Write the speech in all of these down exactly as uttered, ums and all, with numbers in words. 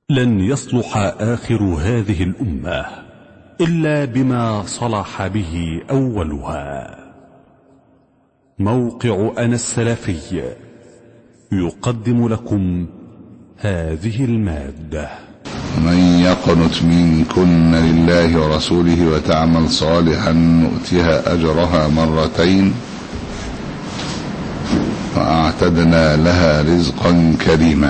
لن يصلح آخر هذه الأمة إلا بما صلح به أولها. موقع أنا السلفي يقدم لكم هذه المادة. من يقنت منكن لله ورسوله وتعمل صالحا نؤتها أجرها مرتين وأعتدنا لها رزقا كريما.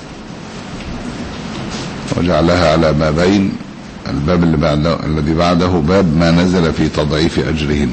وجعلها على بابين، الباب اللي بعده الذي بعده باب ما نزل في تضعيف أجرهن.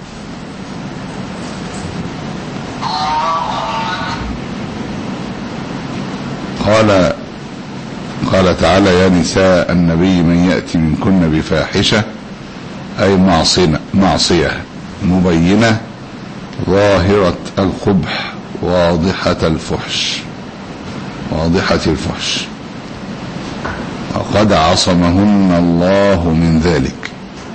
قال قال تعالى: يا نساء النبي من يأتي منكن بفاحشة أي معصية مبينة ظاهرة القبح واضحة الفحش واضحة الفحش وقد عصمهن الله من ذلك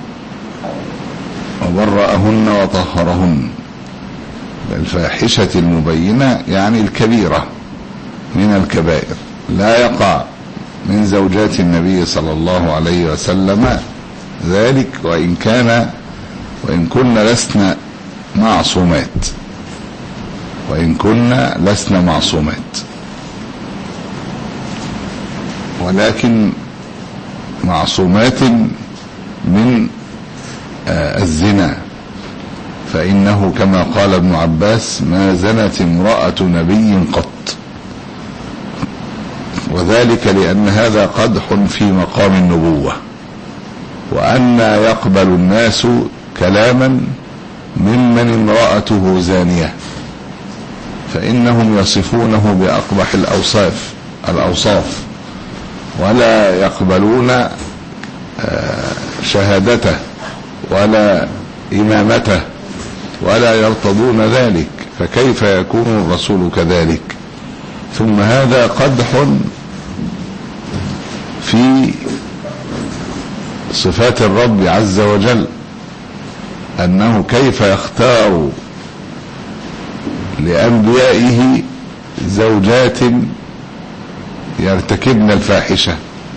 وبرأهن وطهرهن. الفاحشة المبينة يعني الكبيرة من الكبائر، لا يقع من زوجات النبي صلى الله عليه وسلم ذلك، وإن كان وإن كنا لسنا معصومات وإن كنا لسنا معصومات ولكن معصومات من آه الزنا، فإنه كما قال ابن عباس: ما زنت امرأة نبي قط. وذلك لأن هذا قدح في مقام النبوة، وأن يقبل الناس كلاما ممن امرأته زانية، فإنهم يصفونه بأقبح الأوصاف الأوصاف ولا يقبلون شهادته ولا إمامته ولا يرتضون ذلك، فكيف يكون الرسول كذلك؟ ثم هذا قدح في صفات الرب عز وجل، أنه كيف يختار لأنبيائه زوجات يرتكبن الفاحشة.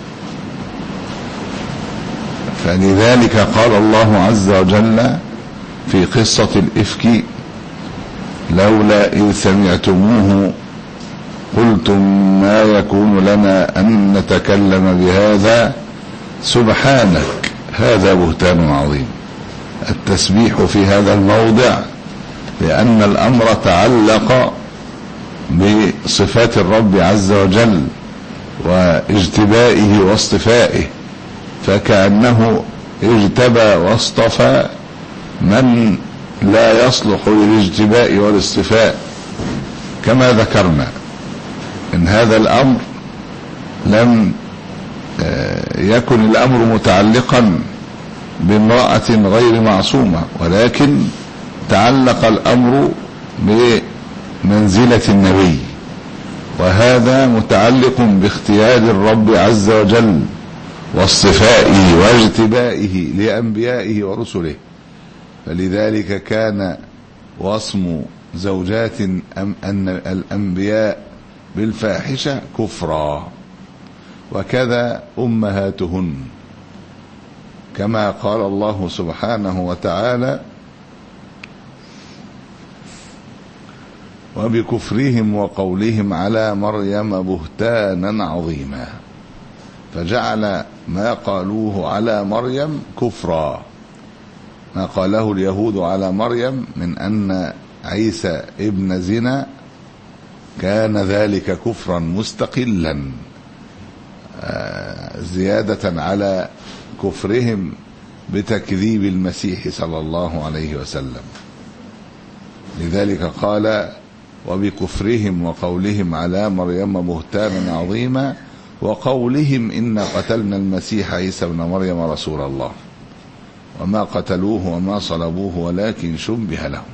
فلذلك قال الله عز وجل في قصة الإفك: لولا إذ سمعتموه قلتم ما يكون لنا أن نتكلم بهذا سبحانك هذا بهتان عظيم. التسبيح في هذا الموضع لأن الأمر تعلق بصفات الرب عز وجل واجتبائه واصطفائه، فكأنه اجتبى واصطفى من لا يصلح للاجتباء والاصطفاء. كما ذكرنا إن هذا الأمر لم يكن الأمر متعلقا بامرأة غير معصومة، ولكن تعلق الأمر بمنزلة النبي، وهذا متعلق باختيار الرب عز وجل واصطفائه واجتبائه لأنبيائه ورسله. فلذلك كان وصم زوجات الأنبياء بالفاحشة كفرا، وكذا أمهاتهن، كما قال الله سبحانه وتعالى: وبكفرهم وقولهم على مريم بهتانا عظيما. فجعل ما قالوه على مريم كفرا، ما قاله اليهود على مريم من أن عيسى ابن زنا كان ذلك كفرا مستقلا زيادة على كفرهم بتكذيب المسيح صلى الله عليه وسلم. لذلك قال: وبكفرهم وقولهم على مريم بهتانا عظيما وقولهم إنا قتلنا المسيح عيسى ابن مريم رسول الله وما قتلوه وما صلبوه ولكن شبه لهم.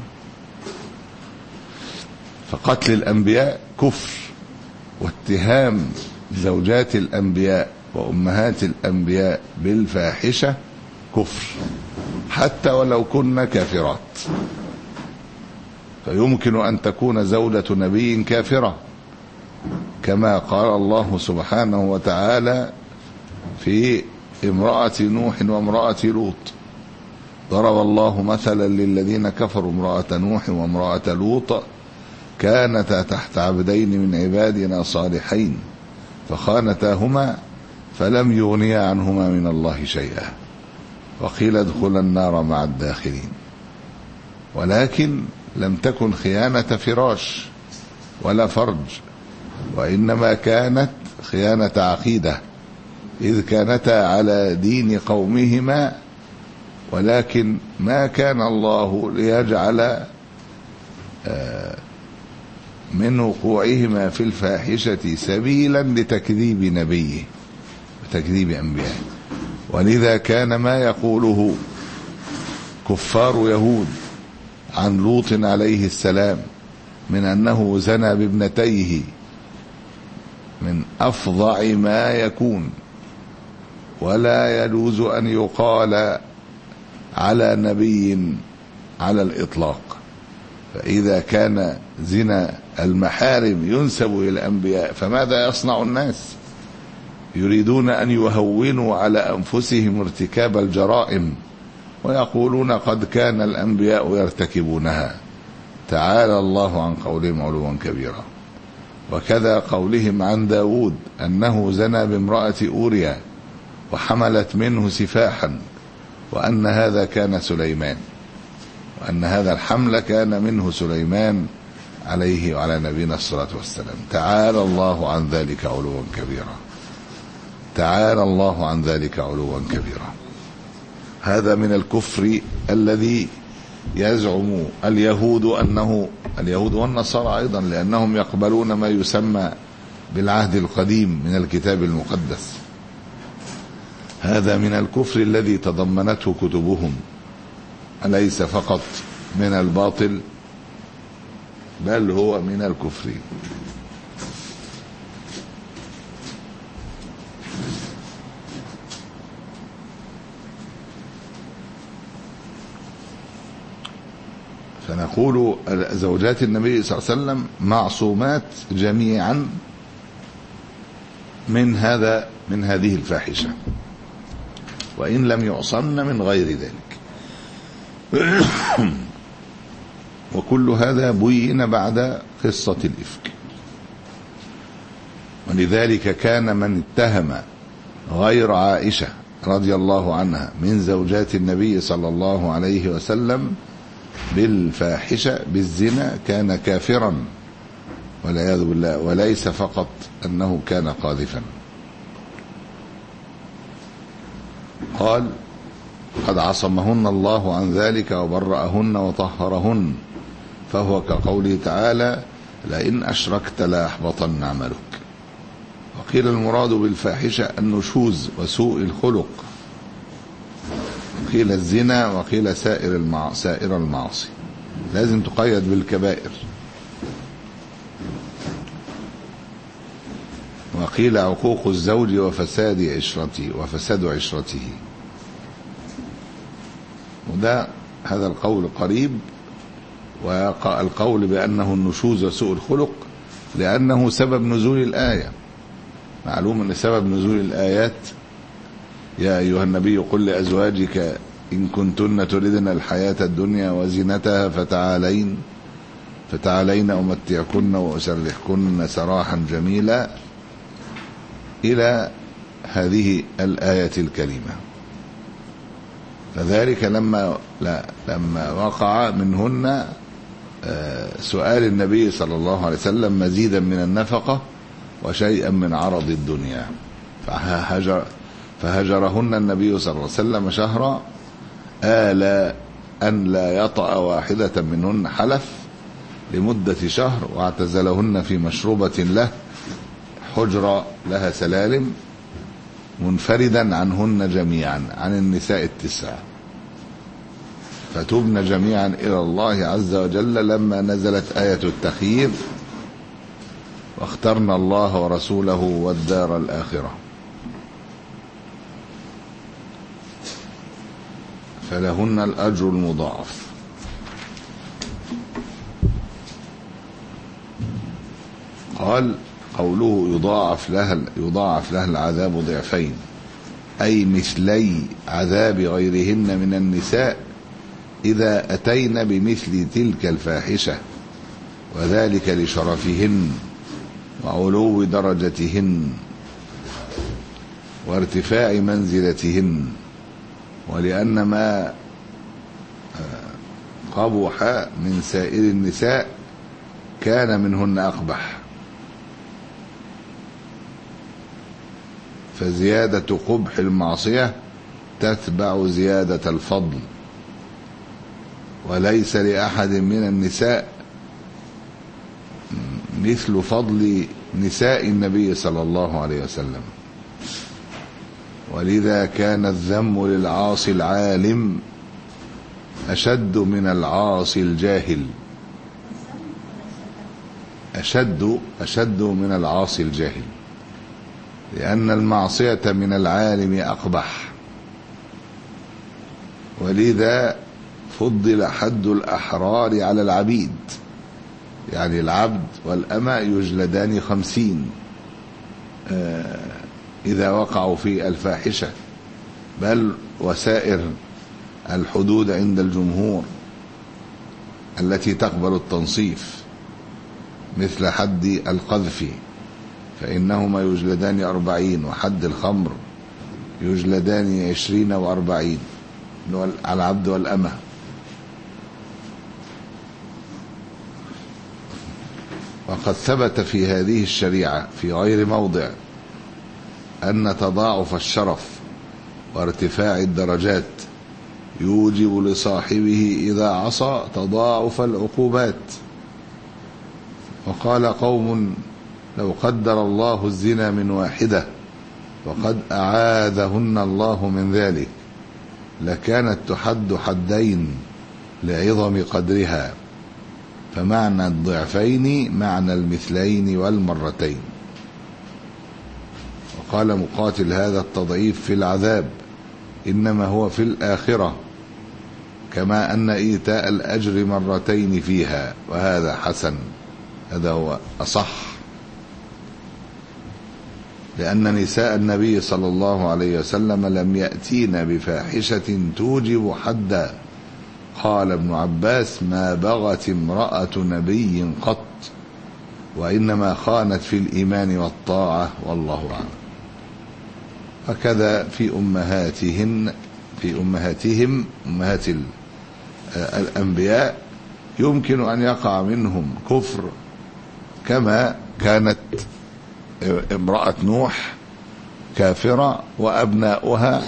فقتل الأنبياء كفر، واتهام زوجات الأنبياء وأمهات الأنبياء بالفاحشة كفر، حتى ولو كن كافرات. فيمكن أن تكون زوجة نبي كافرة كما قال الله سبحانه وتعالى في امرأة نوح وامرأة لوط: ضرب الله مثلا للذين كفروا امرأة نوح وامرأة لوط كانتا تحت عبدين من عبادنا صالحين فخانتاهما فلم يغنيا عنهما من الله شيئا وقيل ادخلا النار مع الداخلين. ولكن لم تكن خيانة فراش ولا فرج، وإنما كانت خيانة عقيدة، إذ كانتا على دين قومهما، ولكن ما كان الله ليجعل من وقوعهما في الفاحشة سبيلا لتكذيب نبيه وتكذيب أنبيائه. ولذا كان ما يقوله كفار يهود عن لوط عليه السلام من أنه زنى بابنتيه من أفظع ما يكون، ولا يجوز أن يقال على نبي على الإطلاق. فإذا كان زنا المحارم ينسب إلى الأنبياء، فماذا يصنع الناس؟ يريدون أن يهونوا على أنفسهم ارتكاب الجرائم ويقولون قد كان الأنبياء يرتكبونها. تعالى الله عن قولهم علوا كبيرا. وكذا قولهم عن داود أنه زنى بامرأة أوريا وحملت منه سفاحا، وأن هذا كان سليمان، وأن هذا الحمل كان منه سليمان عليه وعلى نبينا الصلاة والسلام. تعالى الله عن ذلك علوا كبيرا. تعالى الله عن ذلك علوا كبيرا. هذا من الكفر الذي يزعم اليهود أنه اليهود والنصارى أيضا، لأنهم يقبلون ما يسمى بالعهد القديم من الكتاب المقدس. هذا من الكفر الذي تضمنته كتبهم، أليس فقط من الباطل بل هو من الكفر. فنقول زوجات النبي صلى الله عليه وسلم معصومات جميعا من هذا من هذه الفاحشة، وإن لم يعصمن من غير ذلك. وكل هذا بين بعد قصة الإفك. ولذلك كان من اتهم غير عائشة رضي الله عنها من زوجات النبي صلى الله عليه وسلم بالفاحشة بالزنا كان كافرا والعياذ بالله، وليس فقط أنه كان قاذفا. قال: قد عصمهن الله عن ذلك وبرأهن وطهرهن، فهو كقوله تعالى: لئن أشركت ليحبطن عملك. وقيل المراد بالفاحشة النشوز وسوء الخلق، قيل الزنا، وقيل سائر المع... سائر المعاصي. لازم تقيد بالكبائر. وقيل عقوق الزوج وفساد عشرته وفساد عشرته. وده هذا القول قريب. والقول بأنه النشوز وسوء الخلق لأنه سبب نزول الآية. معلوم أن سبب نزول الآيات: يا أيها النبي قل لأزواجك إن كنتن تردن الحياة الدنيا وزينتها فتعالين فتعالين أمتعكن وأسرحكن سراحا جميلا، إلى هذه الآية الكريمة. فذلك لما لا لما وقع منهن سؤال النبي صلى الله عليه وسلم مزيدا من النفقة وشيئا من عرض الدنيا، فهجر فهجرهن النبي صلى الله عليه وسلم شهرا، آل أن لا يطأ واحدة منهن حلف لمدة شهر، واعتزلهن في مشروبة له حجرة لها سلالم منفردا عنهن جميعا عن النساء التسع، فتبن جميعا إلى الله عز وجل لما نزلت آية التخيير: واخترنا الله ورسوله والدار الآخرة. فلهن الأجر المضاعف. قال: قوله يضاعف لها يضاعف لها العذاب ضعفين، أي مثلي عذاب غيرهن من النساء إذا أتين بمثل تلك الفاحشة، وذلك لشرفهن وعلو درجتهن وارتفاع منزلتهن، ولأن ما قبح من سائر النساء كان منهن أقبح، فزيادة قبح المعصية تتبع زيادة الفضل، وليس لأحد من النساء مثل فضل نساء النبي صلى الله عليه وسلم. ولذا كان الذم للعاصي العالم أشد من العاصي الجاهل، أشد أشد من العاصي الجاهل، لأن المعصية من العالم أقبح. ولذا فضل حد الأحرار على العبيد، يعني العبد والأمة يجلدان خمسين إذا وقعوا في الفاحشة، بل وسائر الحدود عند الجمهور التي تقبل التنصيف مثل حد القذف فإنهما يجلدان أربعين، وحد الخمر يجلدان عشرين وأربعين على العبد والأمة. وقد ثبت في هذه الشريعة في غير موضع أن تضاعف الشرف وارتفاع الدرجات يوجب لصاحبه إذا عصى تضاعف العقوبات. وقال قوم لو قدر الله الزنا من واحدة وقد أعاذهن الله من ذلك لكانت تحد حدين لعظم قدرها، فمعنى الضعفين معنى المثلين والمرتين. وقال مقاتل هذا التضعيف في العذاب إنما هو في الآخرة، كما أن إيتاء الأجر مرتين فيها، وهذا حسن، هذا هو أصح، لأن نساء النبي صلى الله عليه وسلم لم يأتين بفاحشة توجب حدا. قال ابن عباس ما بغت امرأة نبي قط، وإنما خانت في الإيمان والطاعة، والله أعلم. وكذا في أمهاتهن في أمهاتهم أمهات الأنبياء يمكن أن يقع منهم كفر، كما كانت امرأة نوح كافرة وأبناؤها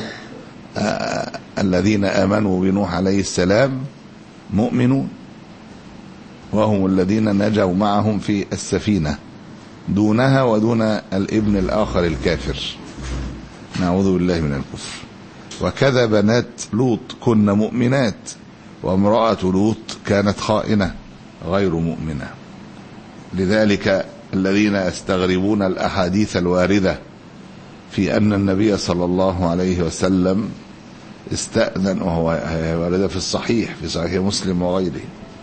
الذين آمنوا بنوح عليه السلام مؤمنون، وهم الذين نجوا معهم في السفينة دونها ودون الابن الآخر الكافر، نعوذ بالله من الكفر. وكذا بنات لوط كن مؤمنات، وامرأة لوط كانت خائنة غير مؤمنة. لذلك الذين يستغربون الأحاديث الواردة في أن النبي صلى الله عليه وسلم استأذن، وهو ورد في الصحيح في صحيح مسلم وغيره،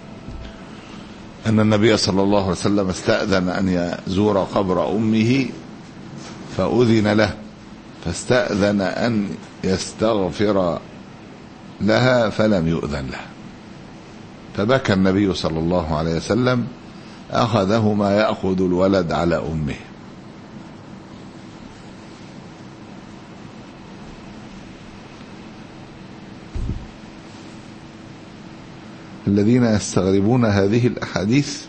أن النبي صلى الله عليه وسلم استأذن أن يزور قبر أمه فأذن له، فاستأذن أن يستغفر لها فلم يؤذن له، فبكى النبي صلى الله عليه وسلم، أخذه ما يأخذ الولد على أمه. الذين يستغربون هذه الأحاديث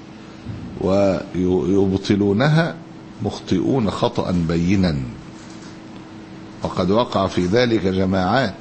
ويبطلونها مخطئون خطأ بينا، وقد وقع في ذلك جماعات،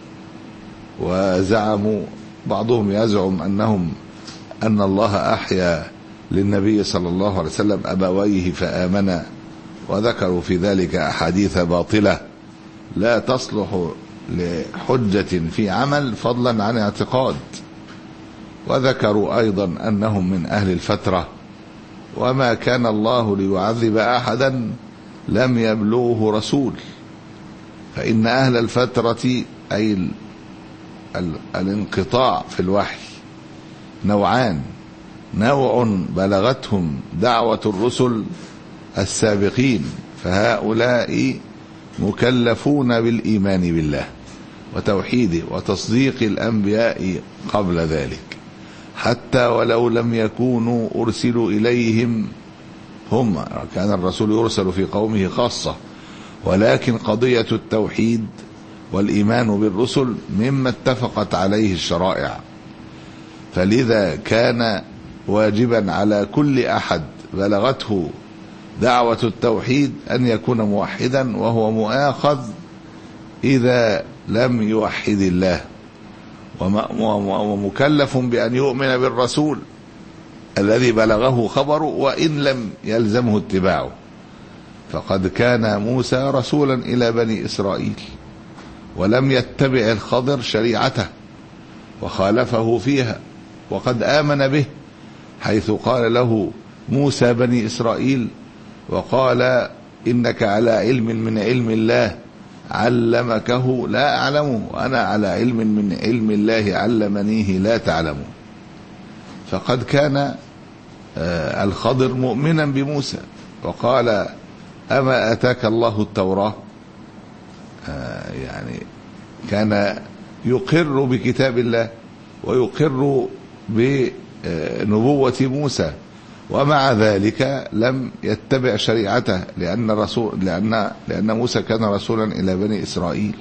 وزعموا بعضهم يزعم أنهم أن الله أحيا للنبي صلى الله عليه وسلم أبويه فآمنا، وذكروا في ذلك أحاديث باطلة لا تصلح لحجة في عمل فضلا عن اعتقاد. وذكروا أيضا أنهم من أهل الفترة، وما كان الله ليعذب أحدا لم يبلغه رسول، فإن أهل الفترة أي ال ال الانقطاع في الوحي نوعان: نوع بلغتهم دعوة الرسل السابقين، فهؤلاء مكلفون بالإيمان بالله وتوحيده وتصديق الأنبياء قبل ذلك، حتى ولو لم يكونوا أرسلوا إليهم هم. كان الرسول يرسل في قومه خاصة، ولكن قضية التوحيد والإيمان بالرسل مما اتفقت عليه الشرائع، فلذا كان واجبا على كل أحد بلغته دعوة التوحيد أن يكون موحدا، وهو مؤاخذ إذا لم يوحد الله، ومكلف بأن يؤمن بالرسول الذي بلغه خبره وإن لم يلزمه اتباعه. فقد كان موسى رسولا إلى بني إسرائيل ولم يتبع الخضر شريعته وخالفه فيها، وقد آمن به حيث قال له موسى بني إسرائيل وقال إنك على علم من علم الله علمكه لا أعلمه وأنا على علم من علم الله علمنيه لا تعلمه. فقد كان الخضر مؤمنا بموسى وقال أما أتاك الله التوراة، يعني كان يقر بكتاب الله ويقر بنبوة موسى، ومع ذلك لم يتبع شريعته لأن رسول لأن لأن موسى كان رسولا إلى بني إسرائيل،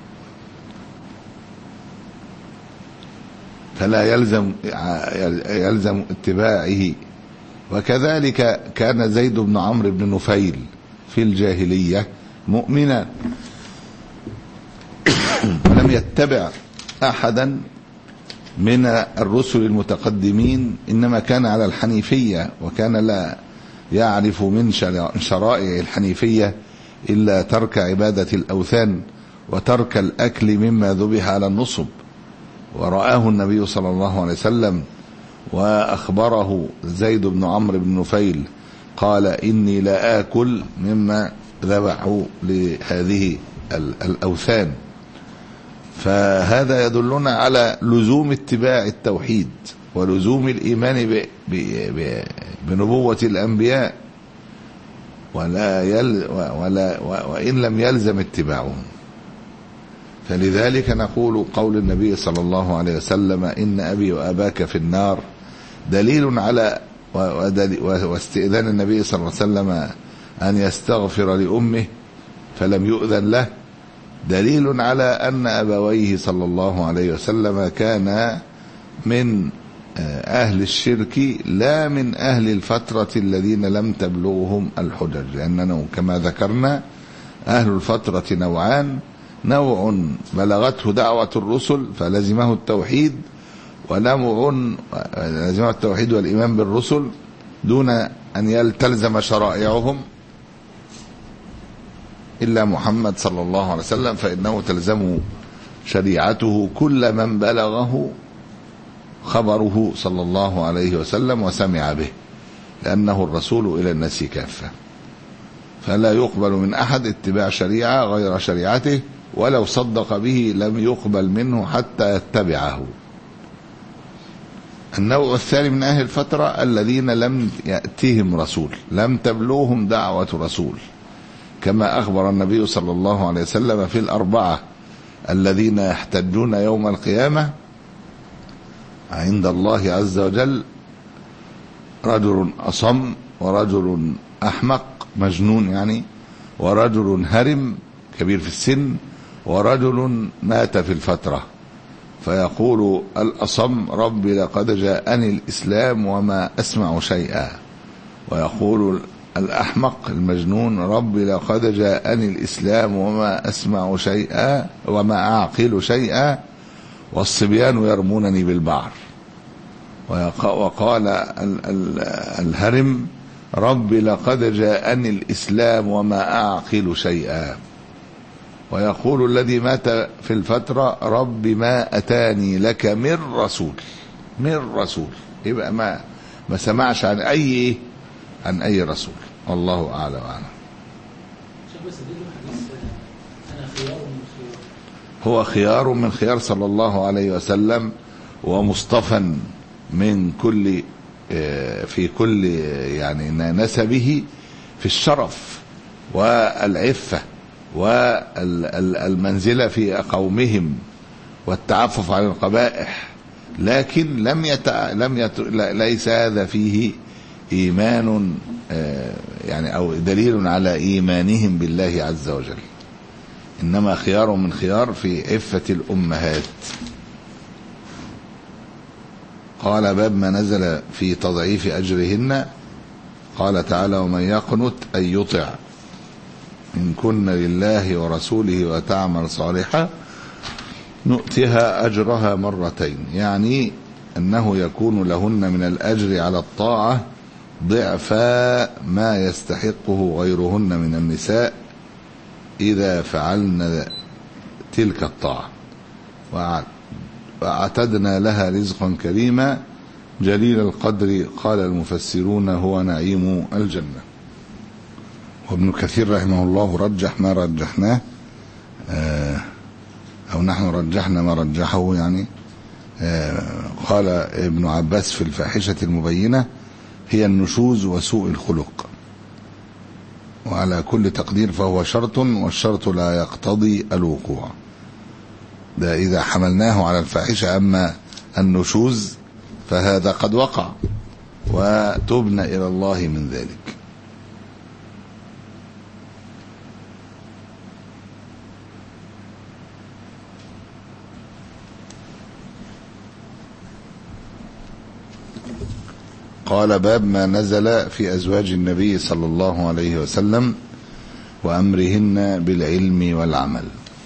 فلا يلزم يلزم اتباعه. وكذلك كان زيد بن عمرو بن نفيل في الجاهلية مؤمنا ولم يتبع أحدا من الرسل المتقدمين، إنما كان على الحنيفية، وكان لا يعرف من شرائع الحنيفية إلا ترك عبادة الأوثان وترك الأكل مما ذبح على النصب. ورآه النبي صلى الله عليه وسلم وأخبره زيد بن عمرو بن نفيل قال إني لا آكل مما ذبحوا لهذه الأوثان. فهذا يدلنا على لزوم اتباع التوحيد ولزوم الإيمان بنبوة الأنبياء، ولا يل ولا وإن لم يلزم اتباعهم. فلذلك نقول قول النبي صلى الله عليه وسلم إن أبي وأباك في النار دليل على واستئذان النبي صلى الله عليه وسلم أن يستغفر لأمه فلم يؤذن له دليل على أن أبويه صلى الله عليه وسلم كان من أهل الشرك لا من أهل الفترة الذين لم تبلغهم الحجج، لأننا كما ذكرنا أهل الفترة نوعان: نوع بلغته دعوة الرسل فلزمه التوحيد، ونوع لزمه التوحيد والإيمان بالرسل دون أن يلتزم شرائعهم إلا محمد صلى الله عليه وسلم، فإنه تلزم شريعته كل من بلغه خبره صلى الله عليه وسلم وسمع به، لأنه الرسول إلى الناس كافة. فلا يقبل من أحد اتباع شريعة غير شريعته، ولو صدق به لم يقبل منه حتى يتبعه. النوع الثاني من أهل الفترة الذين لم يأتهم رسول، لم تبلغهم دعوة رسول، كما أخبر النبي صلى الله عليه وسلم في الأربعة الذين يحتجون يوم القيامة عند الله عز وجل: رجل أصم، ورجل أحمق مجنون يعني، ورجل هرم كبير في السن، ورجل مات في الفترة. فيقول الأصم: ربي لقد جاءني الإسلام وما أسمع شيئا. ويقول الأحمق المجنون: ربي لقد جاءني الإسلام وما أسمع شيئا وما أعقل شيئا، والصبيان يرمونني بالبعر. وقال الهرم: ربي لقد جاءني الإسلام وما أعقل شيئا. ويقول الذي مات في الفترة: رب ما أتاني لك من رسول، من رسول، يبقى ما ما سمعش عن أي عن أي رسول. الله أعلى وأعلم. هو خيار من خيار صلى الله عليه وسلم، ومصطفى من كل في كل يعني نسبه، في الشرف والعفة والمنزلة في قومهم والتعفف عن القبائح، لكن لم يت... لم يت... ليس هذا فيه إيمان يعني أو دليل على إيمانهم بالله عز وجل، إنما خيار من خيار في عفة الأمهات. قال باب ما نزل في تضعيف أجرهن. قال تعالى ومن يقنت أن يطع إن كن لله ورسوله وتعمل صالحا نؤتها أجرها مرتين، يعني أنه يكون لهن من الأجر على الطاعة ضعفا ما يستحقه غيرهن من النساء إذا فعلن تلك الطاعة، وأعتدنا لها رزقا كريما جليل القدر. قال المفسرون هو نعيم الجنة. وابن كثير رحمه الله رجح ما رجحناه أو نحن رجحنا ما رجحه، يعني قال ابن عباس في الفاحشة المبينة هي النشوز وسوء الخلق، وعلى كل تقدير فهو شرط، والشرط لا يقتضي الوقوع، ده إذا حملناه على الفاحشة. أما النشوز فهذا قد وقع وتبنى إلى الله من ذلك. قال باب ما نزل في أزواج النبي صلى الله عليه وسلم وأمرهن بالعلم والعمل.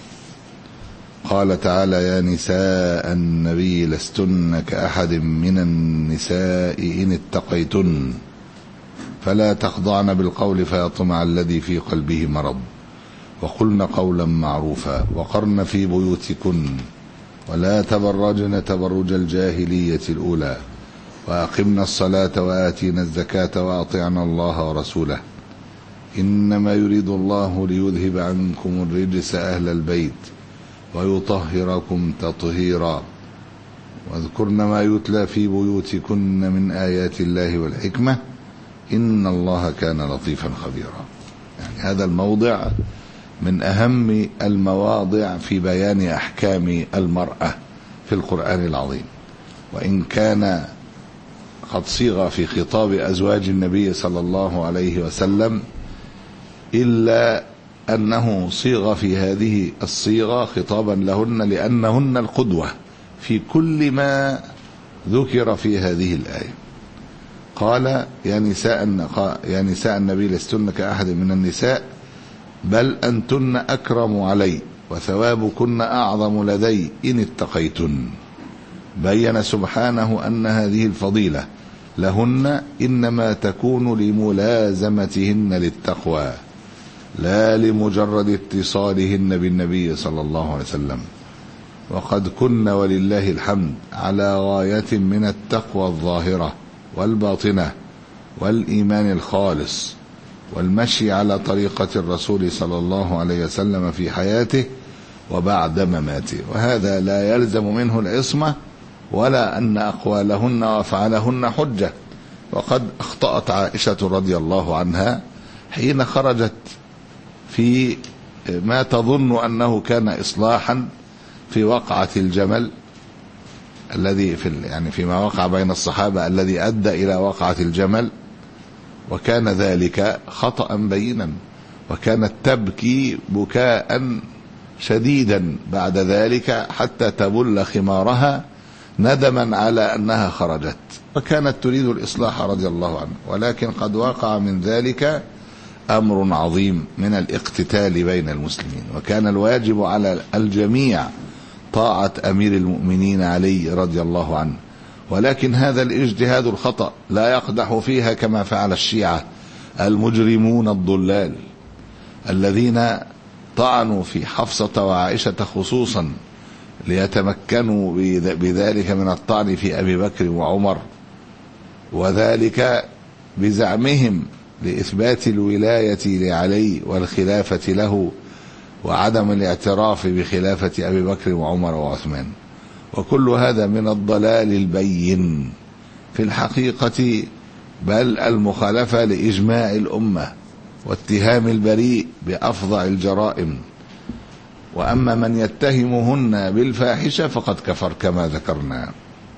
قال تعالى يا نساء النبي لستن كأحد من النساء إن اتقيتن فلا تخضعن بالقول فيطمع الذي في قلبه مرض وقلن قولا معروفا وقرن في بيوتكن ولا تبرجن تبرج الجاهلية الأولى وأقمنا الصلاة وآتينا الزكاة وأطعنا الله ورسوله إنما يريد الله ليذهب عنكم الرجس أهل البيت ويطهركم تطهيرا واذكرن ما يتلى في بيوتكن من آيات الله والحكمة إن الله كان لطيفا خبيرا. يعني هذا الموضع من أهم المواضع في بيان أحكام المرأة في القرآن العظيم، وإن كان قد صيغ في خطاب أزواج النبي صلى الله عليه وسلم، إلا أنه صيغ في هذه الصيغة خطابا لهن لأنهن القدوة في كل ما ذكر في هذه الآية. قال يا نساء يا نساء النبي لستن كأحد من النساء بل أنتن أكرم علي وثوابكن أعظم لدي إن اتقيتن. بين سبحانه أن هذه الفضيلة لهن إنما تكون لملازمتهن للتقوى لا لمجرد اتصالهن بالنبي صلى الله عليه وسلم، وقد كن ولله الحمد على غاية من التقوى الظاهرة والباطنة والإيمان الخالص والمشي على طريقة الرسول صلى الله عليه وسلم في حياته وبعد مماته، وهذا لا يلزم منه العصمة ولا أن أقوالهن وأفعالهن حجة. وقد أخطأت عائشة رضي الله عنها حين خرجت في ما تظن أنه كان إصلاحا في وقعة الجمل الذي في يعني فيما وقع بين الصحابة الذي أدى إلى وقعة الجمل، وكان ذلك خطأ بينا، وكانت تبكي بكاء شديدا بعد ذلك حتى تبل خمارها ندما على أنها خرجت، وكانت تريد الإصلاح رضي الله عنه، ولكن قد وقع من ذلك أمر عظيم من الاقتتال بين المسلمين، وكان الواجب على الجميع طاعة أمير المؤمنين علي رضي الله عنه، ولكن هذا الاجتهاد الخطأ لا يقدح فيها كما فعل الشيعة المجرمون الضلال الذين طعنوا في حفصة وعائشة خصوصا ليتمكنوا بذلك من الطعن في أبي بكر وعمر، وذلك بزعمهم لإثبات الولاية لعلي والخلافة له وعدم الاعتراف بخلافة أبي بكر وعمر وعثمان. وكل هذا من الضلال البين في الحقيقة، بل المخالفة لإجماع الأمة واتهام البريء بأفظع الجرائم. وأما من يتهمهن بالفاحشة فقد كفر كما ذكرنا.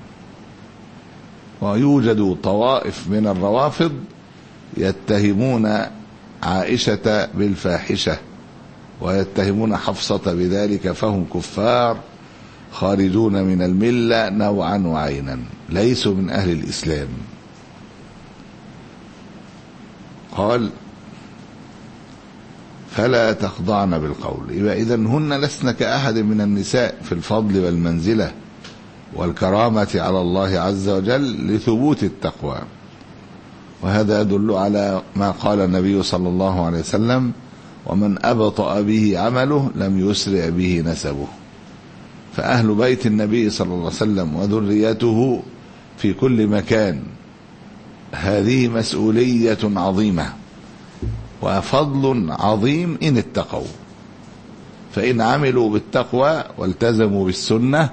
ويوجد طوائف من الروافض يتهمون عائشة بالفاحشة ويتهمون حفصة بذلك، فهم كفار خارجون من الملة نوعا وعينا، ليسوا من أهل الإسلام. قال فلا تخضعن بالقول. يبقى إذن هن لسن كأحد من النساء في الفضل والمنزلة والكرامة على الله عز وجل لثبوت التقوى. وهذا يدل على ما قال النبي صلى الله عليه وسلم: ومن أبطأ به عمله لم يسرع به نسبه. فأهل بيت النبي صلى الله عليه وسلم وذريته في كل مكان هذه مسؤولية عظيمة وفضل عظيم إن اتقوا. فإن عملوا بالتقوى والتزموا بالسنة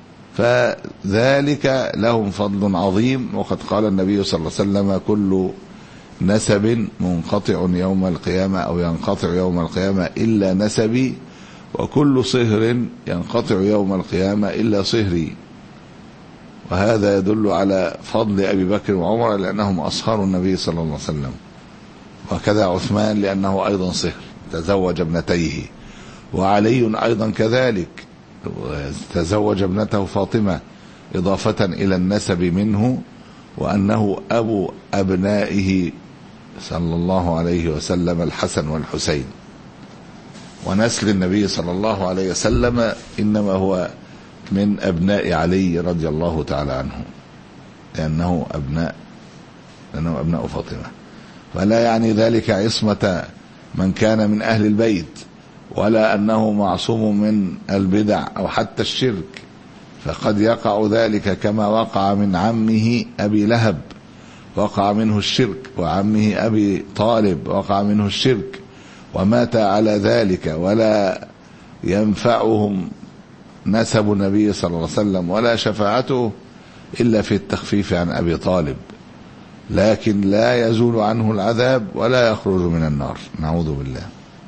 فذلك لهم فضل عظيم. وقد قال النبي صلى الله عليه وسلم: كل نسب منقطع يوم القيامة أو ينقطع يوم القيامة إلا نسبي، وكل صهر ينقطع يوم القيامة إلا صهري. وهذا يدل على فضل أبي بكر وعمر لأنهم أصهار النبي صلى الله عليه وسلم، وكذا عثمان لأنه أيضا صهر تزوج ابنتيه، وعلي أيضا كذلك تزوج ابنته فاطمة إضافة إلى النسب منه، وأنه أبو أبنائه صلى الله عليه وسلم الحسن والحسين. ونسل النبي صلى الله عليه وسلم إنما هو من أبناء علي رضي الله تعالى عنه، لأنه أبناء لأنه أبناء فاطمة. ولا يعني ذلك عصمة من كان من أهل البيت، ولا أنه معصوم من البدع أو حتى الشرك، فقد يقع ذلك كما وقع من عمه أبي لهب وقع منه الشرك، وعمه أبي طالب وقع منه الشرك ومات على ذلك، ولا ينفعهم نسب النبي صلى الله عليه وسلم ولا شفاعته إلا في التخفيف عن أبي طالب، لكن لا يزول عنه العذاب ولا يخرج من النار، نعوذ بالله.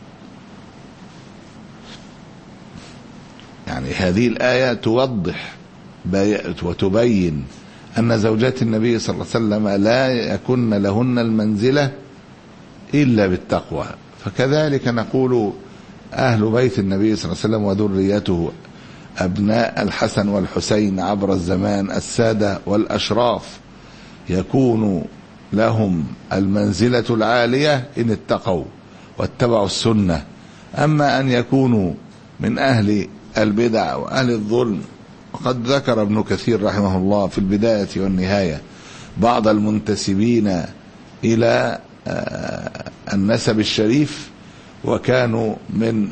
يعني هذه الآية توضح وتبين أن زوجات النبي صلى الله عليه وسلم لا يكن لهن المنزلة إلا بالتقوى. فكذلك نقول أهل بيت النبي صلى الله عليه وسلم وذريته أبناء الحسن والحسين عبر الزمان السادة والأشراف يكون لهم المنزلة العالية إن اتقوا واتبعوا السنة. أما أن يكونوا من أهل البدع وأهل الظلم، وقد ذكر ابن كثير رحمه الله في البداية والنهاية بعض المنتسبين إلى النسب الشريف وكانوا من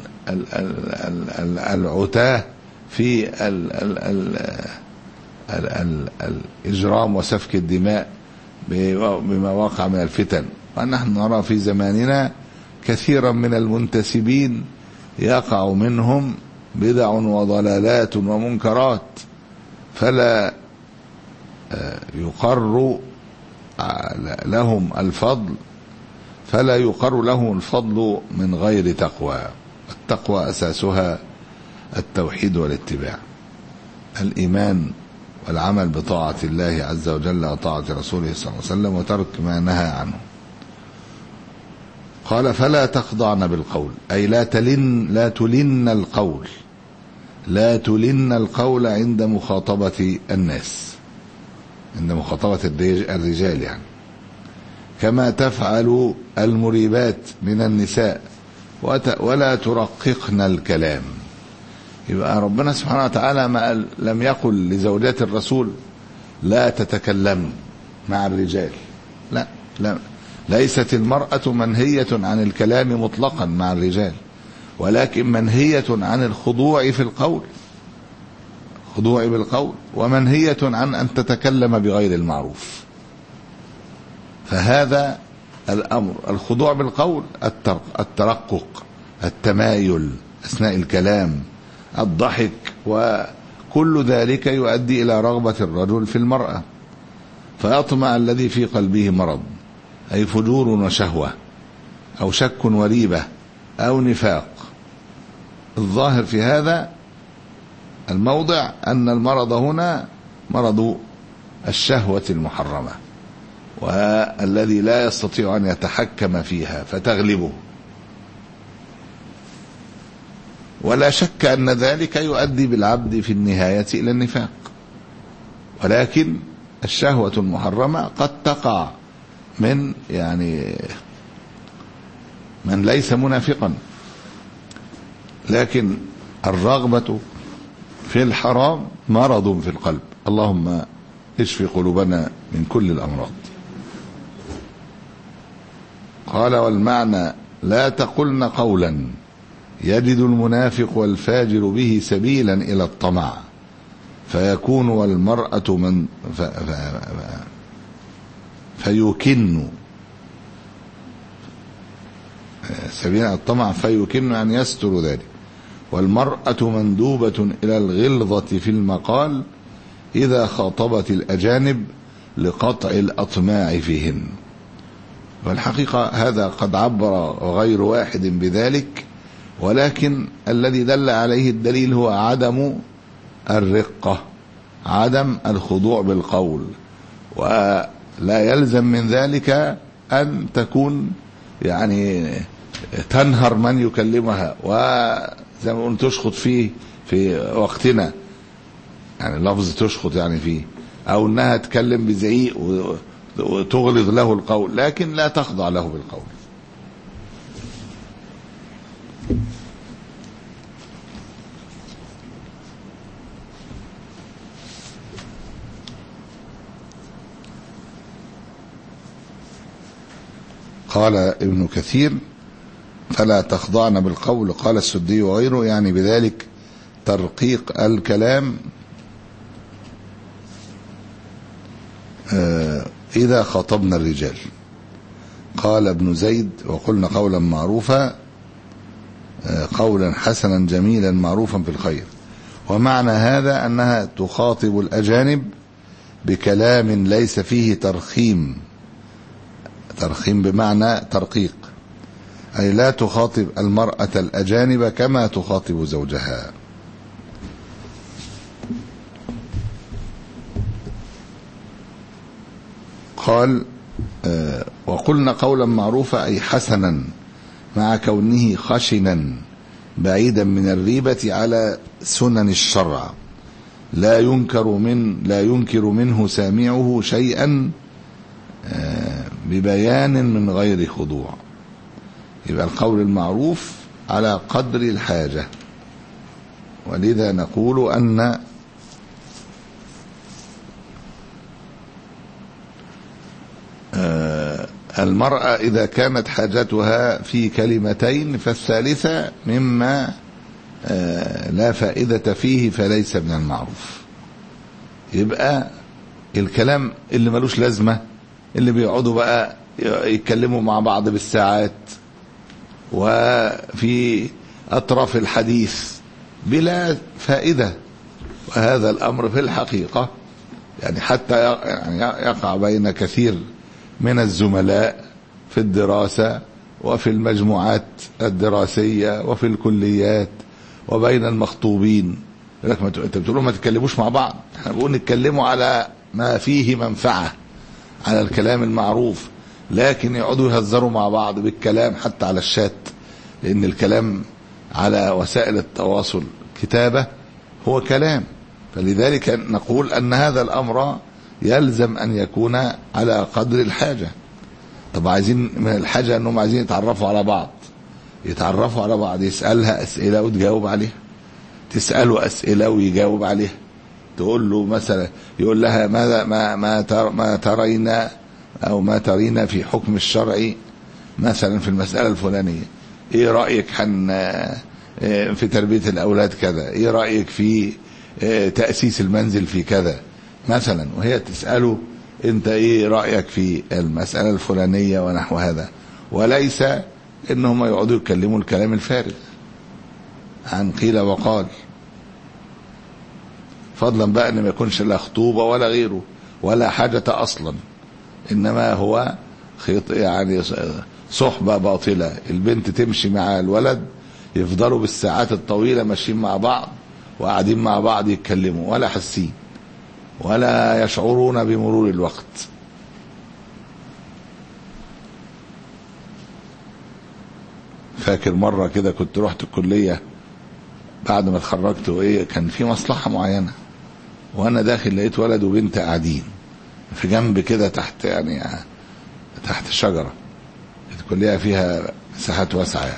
العتاه في الإجرام وسفك الدماء بما وقع من الفتن. ونحن نرى في زماننا كثيرا من المنتسبين يقع منهم بدع وضلالات ومنكرات، فلا يقر لهم الفضل فلا يقر لهم الفضل من غير تقوى. التقوى أساسها التوحيد والاتباع، الإيمان والعمل بطاعة الله عز وجل وطاعة رسوله صلى الله عليه وسلم وترك ما نهى عنه. قال فلا تخضعن بالقول، أي لا تلن لا تلن القول لا تلن القول عند مخاطبة الناس، عند مخاطبة الرجال يعني، كما تفعل المريبات من النساء، ولا ترققن الكلام. يبقى ربنا سبحانه وتعالى ما لم يقل لزوجات الرسول لا تتكلمن مع الرجال، لا لا ليست المرأة منهية عن الكلام مطلقا مع الرجال، ولكن منهية عن الخضوع في القول، خضوع بالقول، ومنهية عن أن تتكلم بغير المعروف. فهذا الأمر، الخضوع بالقول، الترقق، التمايل أثناء الكلام، الضحك، وكل ذلك يؤدي إلى رغبة الرجل في المرأة، فيطمع الذي في قلبه مرض، أي فجور وشهوة، أو شك وريبة أو نفاق. الظاهر في هذا الموضع أن المرض هنا مرض الشهوة المحرمة، والذي لا يستطيع أن يتحكم فيها فتغلبه، ولا شك أن ذلك يؤدي بالعبد في النهاية إلى النفاق. ولكن الشهوة المحرمة قد تقع من يعني من ليس منافقا، لكن الرغبة في الحرام مرض في القلب. اللهم اشف قلوبنا من كل الأمراض. قال: والمعنى لا تقلن قولا يجد المنافق والفاجر به سبيلا إلى الطمع فيكون والمرأة من ف... ف... فيكن سبيلا الطمع فيكن أن يستر ذلك، والمرأة مندوبة إلى الغلظة في المقال إذا خاطبت الأجانب لقطع الأطماع فيهن. والحقيقة هذا قد عبر غير واحد بذلك، ولكن الذي دل عليه الدليل هو عدم الرقة، عدم الخضوع بالقول، ولا يلزم من ذلك أن تكون يعني تنهر من يكلمها، وزي ما قلت تشخط فيه في وقتنا، يعني لفظ تشخط يعني فيه، أو أنها تكلم بزعيق وتغلظ له القول، لكن لا تخضع له بالقول. قال ابن كثير: فلا تخضعن بالقول. قال السدي وغيره يعني بذلك ترقيق الكلام إذا خاطبنا الرجال. قال ابن زيد: وقلنا قولا معروفا قولا حسنا جميلا معروفا في الخير. ومعنى هذا أنها تخاطب الأجانب بكلام ليس فيه ترخيم، ترخيم بمعنى ترقيق، أي لا تخاطب المرأة الأجانب كما تخاطب زوجها. قال: آه وقلنا قولا معروفا أي حسنا مع كونه خشنا بعيدا من الريبة على سنن الشرع، لا ينكر من لا ينكر منه سامعه شيئا آه ببيان من غير خضوع. يبقى القول المعروف على قدر الحاجة، ولذا نقول أن المرأة إذا كانت حاجتها في كلمتين فالثالثة مما لا فائدة فيه فليس من المعروف. يبقى الكلام اللي ملوش لازمة، اللي بيقعدوا بقى يتكلموا مع بعض بالساعات وفي أطراف الحديث بلا فائدة، وهذا الأمر في الحقيقة يعني حتى يقع بين كثير من الزملاء في الدراسة وفي المجموعات الدراسية وفي الكليات وبين المخطوبين. لك انت بتقولوا ما تتكلموش مع بعض، احنا بنقول نتكلموا على ما فيه منفعة، على الكلام المعروف، لكن يقعدوا يهزروا مع بعض بالكلام حتى على الشات، لأن الكلام على وسائل التواصل كتابة هو كلام. فلذلك نقول أن هذا الأمر يلزم أن يكون على قدر الحاجة. طب عايزين من الحاجة أنهم عايزين يتعرفوا على بعض، يتعرفوا على بعض، يسألها أسئلة وتجاوب عليها، تسأله أسئلة ويجاوب عليها، تقول له مثلا، يقول لها ماذا ما ما تر ما ترين أو ما ترين في حكم الشرع مثلا في المسألة الفلانية، إيه رأيك حن في تربية الأولاد كذا، إيه رأيك في تأسيس المنزل في كذا مثلا، وهي تسأله انت ايه رأيك في المسألة الفلانية ونحو هذا، وليس انهم يقعدوا يتكلموا الكلام الفارغ عن قيل وقال، فضلا بقى ان ما يكونش لا خطوبة ولا غيره ولا حاجة اصلا، انما هو خيط يعني صحبة باطلة، البنت تمشي مع الولد يفضلوا بالساعات الطويلة ماشيين مع بعض وقاعدين مع بعض يتكلموا ولا حاسين ولا يشعرون بمرور الوقت. فاكر مرة كده كنت رحت الكلية بعد ما اتخرجت، وايه كان في مصلحة معينة، وانا داخل لقيت ولد وبنت قاعدين في جنب كده تحت يعني تحت شجرة، الكلية فيها مساحات واسعة،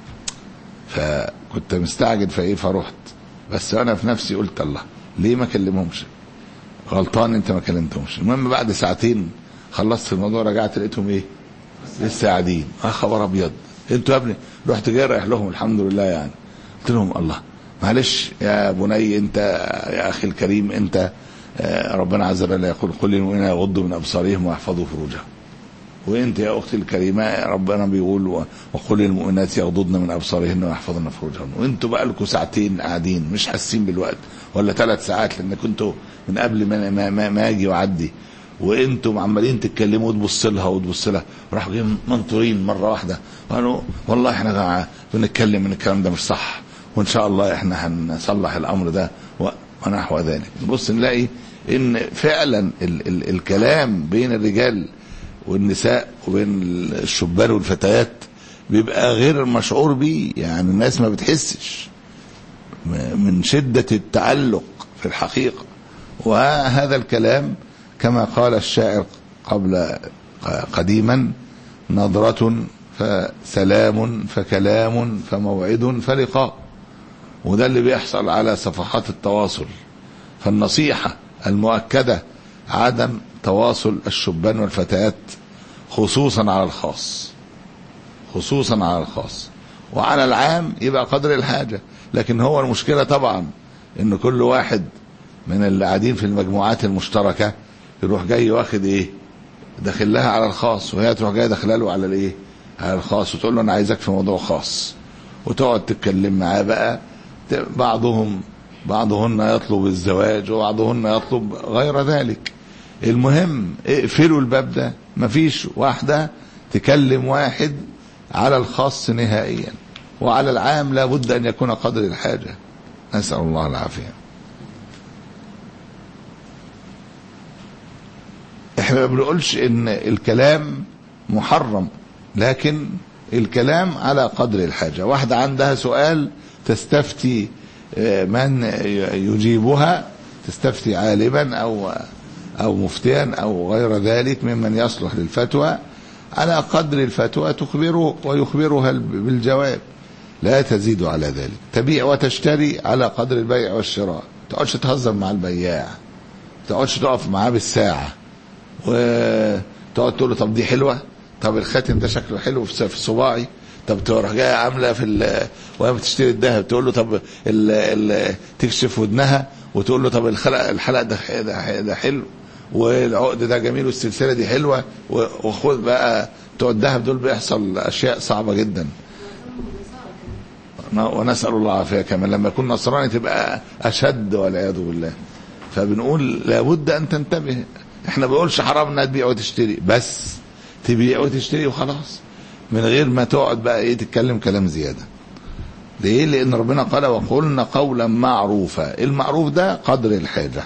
فكنت مستعجل فايه فرحت، بس انا في نفسي قلت الله ليه ما كلمهمش، غلطان انت ما كلمتهمش. المهم بعد ساعتين خلصت الموضوع رجعت لقيتهم ايه لسه قاعدين. اه خبر ابيض، انتوا يا ابني. رحت جاي رايح لهم الحمد لله يعني، قلت لهم الله معلش يا بني انت يا اخي الكريم انت، ربنا عز وجل يقول قل للمؤمنين يغضوا من ابصارهم ويحفظوا فروجهم، وانت يا اختي الكريمه ربنا بيقول وقل للمؤمنات يغضضن من ابصارهن ويحفظن فروجهن، وانتوا بقى لكم ساعتين قاعدين مش حاسين بالوقت، ولا ثلاث ساعات لان كنتوا من قبل ما ما, ما, ما اجي واعدي، وانتم عمالين تتكلموا وتبص لها وتبص لها، وراحوا جايين منطورين مره واحده قالوا والله احنا بنتكلم من الكلام ده مش صح، وان شاء الله احنا هنصلح الامر ده ونحو ذلك. نبص نلاقي ان فعلا ال ال الكلام بين الرجال والنساء وبين الشبان والفتيات بيبقى غير مشعور بيه، يعني الناس ما بتحسش من شدة التعلق في الحقيقة. وهذا الكلام كما قال الشاعر قبل قديما نظرة فسلام فكلام فموعد فلقاء، وده اللي بيحصل على صفحات التواصل. فالنصيحة المؤكدة عدم تواصل الشبان والفتيات خصوصا على الخاص، خصوصا على الخاص، وعلى العام يبقى قدر الحاجة. لكن هو المشكلة طبعا ان كل واحد من اللي قاعدين في المجموعات المشتركة يروح جاي واخد ايه داخل لها على الخاص، وهي تروح جاي داخله له على الايه على الخاص، وتقول له انا عايزك في موضوع خاص، وتقعد تتكلم معاه بقى. بعضهم بعضهن يطلب الزواج وبعضهن يطلب غير ذلك. المهم اقفلوا الباب ده، مفيش واحدة تكلم واحد على الخاص نهائيا، وعلى العام لا بد ان يكون قدر الحاجة. نسأل الله العافية. احنا ما بنقولش ان الكلام محرم، لكن الكلام على قدر الحاجة. واحدة عندها سؤال تستفتي من يجيبها، تستفتي عالما او او مفتيا او غير ذلك ممن يصلح للفتوى، على قدر الفتوى تخبره ويخبرها بالجواب، لا تزيد على ذلك. تبيع وتشتري على قدر البيع والشراء، تقعدش تهزر مع البياع، تقعدش تقف معاه بالساعة وتقعد تقول له طب دي حلوة، طب الخاتم ده شكله حلو في صباعي، طب تروح جايه عامله في ال... وهي بتشتري الذهب تقول له طب ال... ال... تكشف ودنها وتقول له طب الحلق الحلق ده ده حلو، والعقد ده جميل، والسلسله دي حلوه، وخد بقى بتوع الذهب دول بيحصل اشياء صعبه جدا. ونسال الله العافيه. كمان لما يكون نصراني تبقى اشد والعياذ بالله. فبنقول لابد ان تنتبه. احنا بنقولش حرام انها تبيع وتشتري، بس تبيع وتشتري وخلاص، من غير ما تقعد بقى ايه تتكلم كلام زيادة. ليه؟ لان ربنا قال وقلنا قولا معروفا. المعروف ده قدر الحاجة.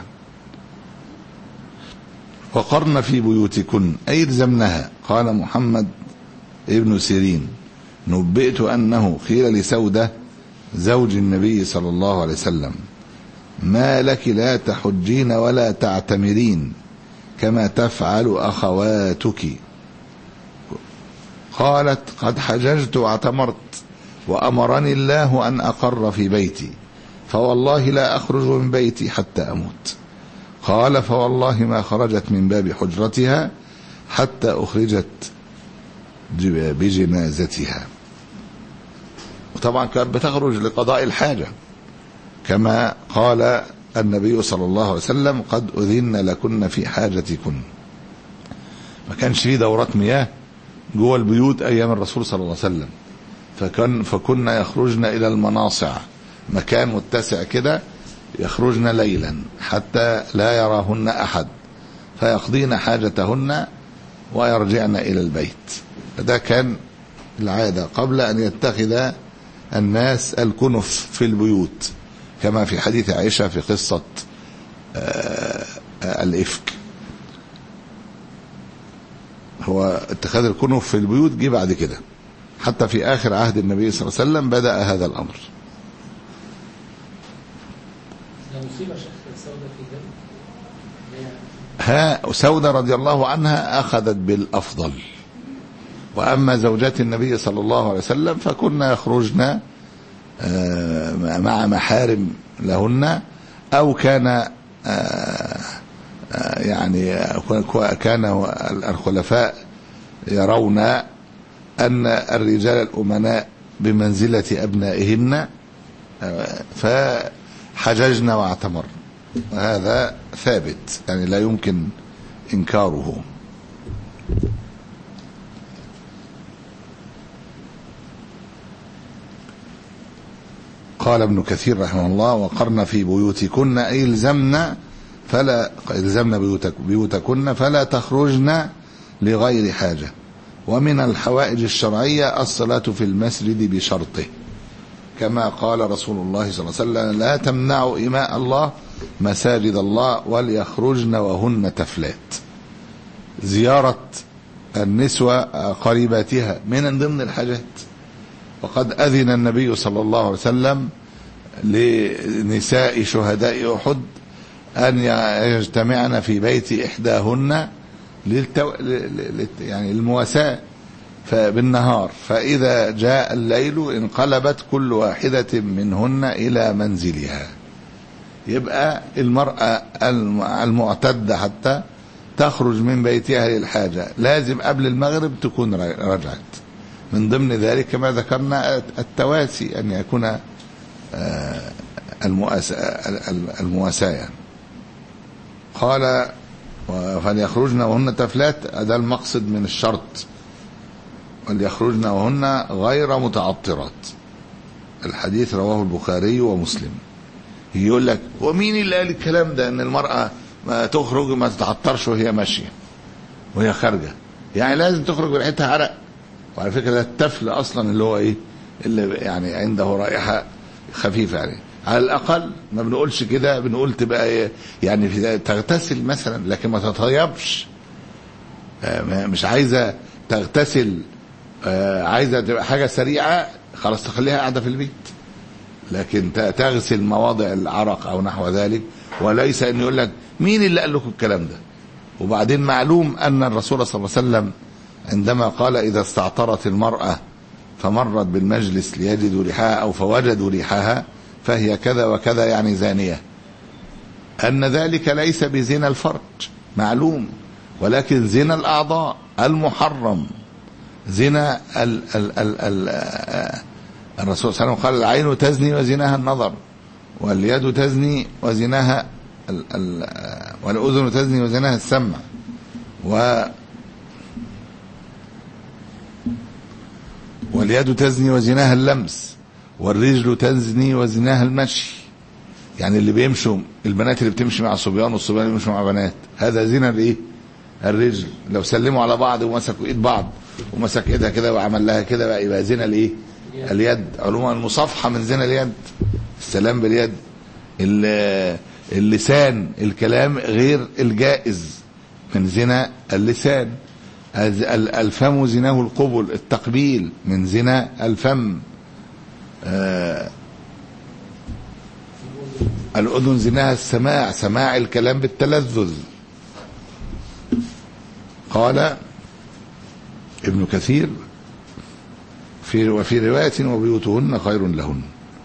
وقرن في بيوتكن اي الزمنها. قال محمد ابن سيرين نبئت انه قيل لسودة زوج النبي صلى الله عليه وسلم ما لك لا تحجين ولا تعتمرين كما تفعل اخواتك. قالت قد حججت واعتمرت وأمرني الله أن أقر في بيتي، فوالله لا أخرج من بيتي حتى أموت. قال فوالله ما خرجت من باب حجرتها حتى أخرجت بجنازتها. وطبعا كانت بتخرج لقضاء الحاجة، كما قال النبي صلى الله عليه وسلم قد أذن لكن في حاجتكن. ما كانش فيه دورات مياه جوه البيوت ايام الرسول صلى الله عليه وسلم، فكان فكنا يخرجن الى المناصع، مكان متسع كده، يخرجن ليلا حتى لا يراهن احد، فيقضين حاجتهن ويرجعن الى البيت. ده كان العادة قبل أن يتخذ الناس الكنف في البيوت، كما في حديث عائشة في قصة الإفك. هو اتخاذ الكنف في البيوت جه بعد كده، حتى في آخر عهد النبي صلى الله عليه وسلم بدأ هذا الأمر. ها سودة رضي الله عنها أخذت بالأفضل، وأما زوجات النبي صلى الله عليه وسلم فكنا يخرجن مع محارم لهن، أو كان يعني كان الخلفاء يرون أن الرجال الأمناء بمنزلة أبنائهن فحججنا واعتمرنا، وهذا ثابت يعني لا يمكن إنكاره. قال ابن كثير رحمه الله: وقرن في بيوتكن أي الزمنا فلا الزمنا بيوتك بيوتكن فلا تخرجن لغير حاجة. ومن الحوائج الشرعية الصلاة في المسجد بشرطه، كما قال رسول الله صلى الله عليه وسلم: لا تمنعوا إماء الله مساجد الله وليخرجن وهن تفلات. زيارة النسوة قريباتها من ضمن الحاجات، وقد أذن النبي صلى الله عليه وسلم لنساء شهداء أحد أن يجتمعن في بيت إحداهن للتو... يعني المواساة بالنهار، فإذا جاء الليل انقلبت كل واحدة منهن إلى منزلها. يبقى المرأة المعتدة حتى تخرج من بيتها للحاجة لازم قبل المغرب تكون رجعت. من ضمن ذلك كما ذكرنا التواسي، أن يكون المواساة. قال: فليخرجن وهن تفلات، ده المقصد من الشرط، وليخرجن وهن غير متعطرات. الحديث رواه البخاري ومسلم. يقول لك ومين اللي قال الكلام ده ان المرأة ما تخرج ما تتعطرش وهي ماشية وهي خارجة؟ يعني لازم تخرج بريحتها عرق. وعلى فكرة ده التفل اصلا اللي هو ايه، اللي يعني عنده رائحة خفيفة عليه. على الاقل ما بنقولش كده، بنقول تبقى إيه يعني في تغتسل مثلا، لكن ما تطيبش. مش عايزة تغتسل، عايزة تبقى حاجة سريعة، خلاص تخليها قاعدة في البيت، لكن تغسل مواضع العرق او نحو ذلك. وليس ان يقول لك مين اللي قال لكم الكلام ده. وبعدين معلوم ان الرسول صلى الله عليه وسلم عندما قال: اذا استعطرت المرأة فمرت بالمجلس ليجدوا ريحها او فوجدوا ريحها فهي كذا وكذا، يعني زانية، ان ذلك ليس بزنا الفرج معلوم، ولكن زنا الاعضاء المحرم، زنا ال ال ال ال الرسول صلى الله عليه وسلم قال: العين تزني وزناها النظر، واليد تزني وزناها ال ال والأذن تزني وزناها السمع، و واليد تزني وزناها اللمس، والرجل تزني وزناها المشي. يعني اللي بيمشوا، البنات اللي بتمشي مع صبيان والصبيان اللي بيمشوا مع بنات، هذا زنا الايه؟ الرجل. لو سلموا على بعض ومسكوا ايد بعض ومسك ايدها كده وعمل لها كده بقى يبقى زنا الايه؟ اليد. علوم المصافحة من زنا اليد، السلام باليد. اللسان، الكلام غير الجائز من زنا اللسان. الفم زناه القبل، التقبيل من زنا الفم. آه الأذن زناها السماع، سماع الكلام بالتلذذ. قال ابن كثير في وفي رواية: وبيوتهن خير لهن.